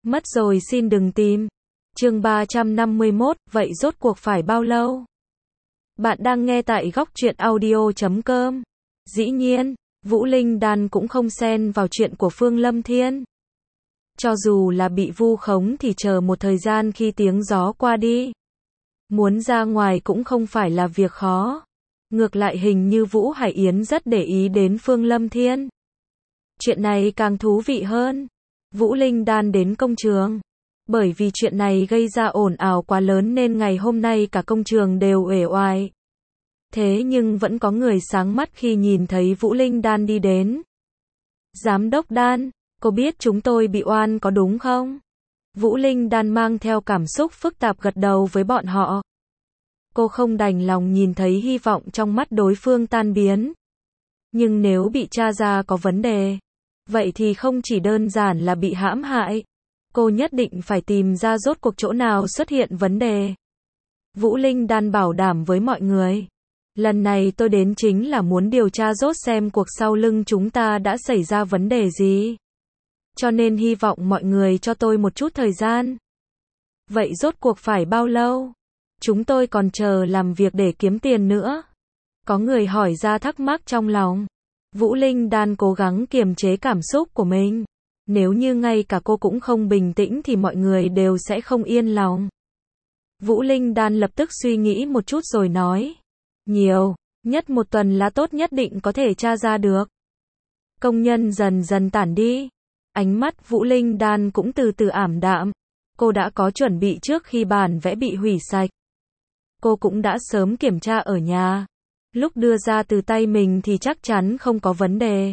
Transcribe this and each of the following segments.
Mất rồi xin đừng tìm. Chương 351, vậy rốt cuộc phải bao lâu? Bạn đang nghe tại góc truyện audio.com. Dĩ nhiên, Vũ Linh Đan cũng không xen vào chuyện của Phương Lâm Thiên. Cho dù là bị vu khống thì chờ một thời gian khi tiếng gió qua đi. Muốn ra ngoài cũng không phải là việc khó. Ngược lại hình như Vũ Hải Yến rất để ý đến Phương Lâm Thiên. Chuyện này càng thú vị hơn. Vũ Linh Đan đến công trường. Bởi vì chuyện này gây ra ồn ào quá lớn nên ngày hôm nay cả công trường đều uể oải. Thế nhưng vẫn có người sáng mắt khi nhìn thấy Vũ Linh Đan đi đến. Giám đốc Đan, cô biết chúng tôi bị oan có đúng không? Vũ Linh Đan mang theo cảm xúc phức tạp gật đầu với bọn họ. Cô không đành lòng nhìn thấy hy vọng trong mắt đối phương tan biến. Nhưng nếu bị tra ra có vấn đề, vậy thì không chỉ đơn giản là bị hãm hại. Cô nhất định phải tìm ra rốt cuộc chỗ nào xuất hiện vấn đề. Vũ Linh Đan bảo đảm với mọi người. Lần này tôi đến chính là muốn điều tra rốt xem cuộc sau lưng chúng ta đã xảy ra vấn đề gì. Cho nên hy vọng mọi người cho tôi một chút thời gian. Vậy rốt cuộc phải bao lâu? Chúng tôi còn chờ làm việc để kiếm tiền nữa. Có người hỏi ra thắc mắc trong lòng. Vũ Linh Đan cố gắng kiềm chế cảm xúc của mình. Nếu như ngay cả cô cũng không bình tĩnh thì mọi người đều sẽ không yên lòng. Vũ Linh Đan lập tức suy nghĩ một chút rồi nói. Nhiều, nhất một tuần là tốt, nhất định có thể tra ra được. Công nhân dần dần tản đi. Ánh mắt Vũ Linh Đan cũng từ từ ảm đạm. Cô đã có chuẩn bị trước khi bản vẽ bị hủy sạch. Cô cũng đã sớm kiểm tra ở nhà. Lúc đưa ra từ tay mình thì chắc chắn không có vấn đề.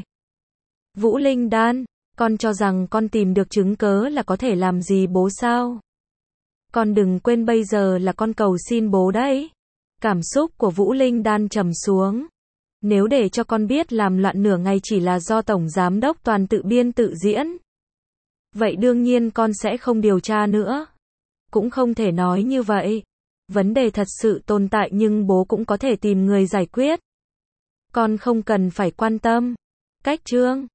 Vũ Linh Đan, con cho rằng con tìm được chứng cớ là có thể làm gì bố sao? Con đừng quên bây giờ là con cầu xin bố đấy. Cảm xúc của Vũ Linh Đan trầm xuống. Nếu để cho con biết làm loạn nửa ngày chỉ là do Tổng Giám đốc Toàn tự biên tự diễn, vậy đương nhiên con sẽ không điều tra nữa. Cũng không thể nói như vậy. Vấn đề thật sự tồn tại nhưng bố cũng có thể tìm người giải quyết. Con không cần phải quan tâm. Cách Trương,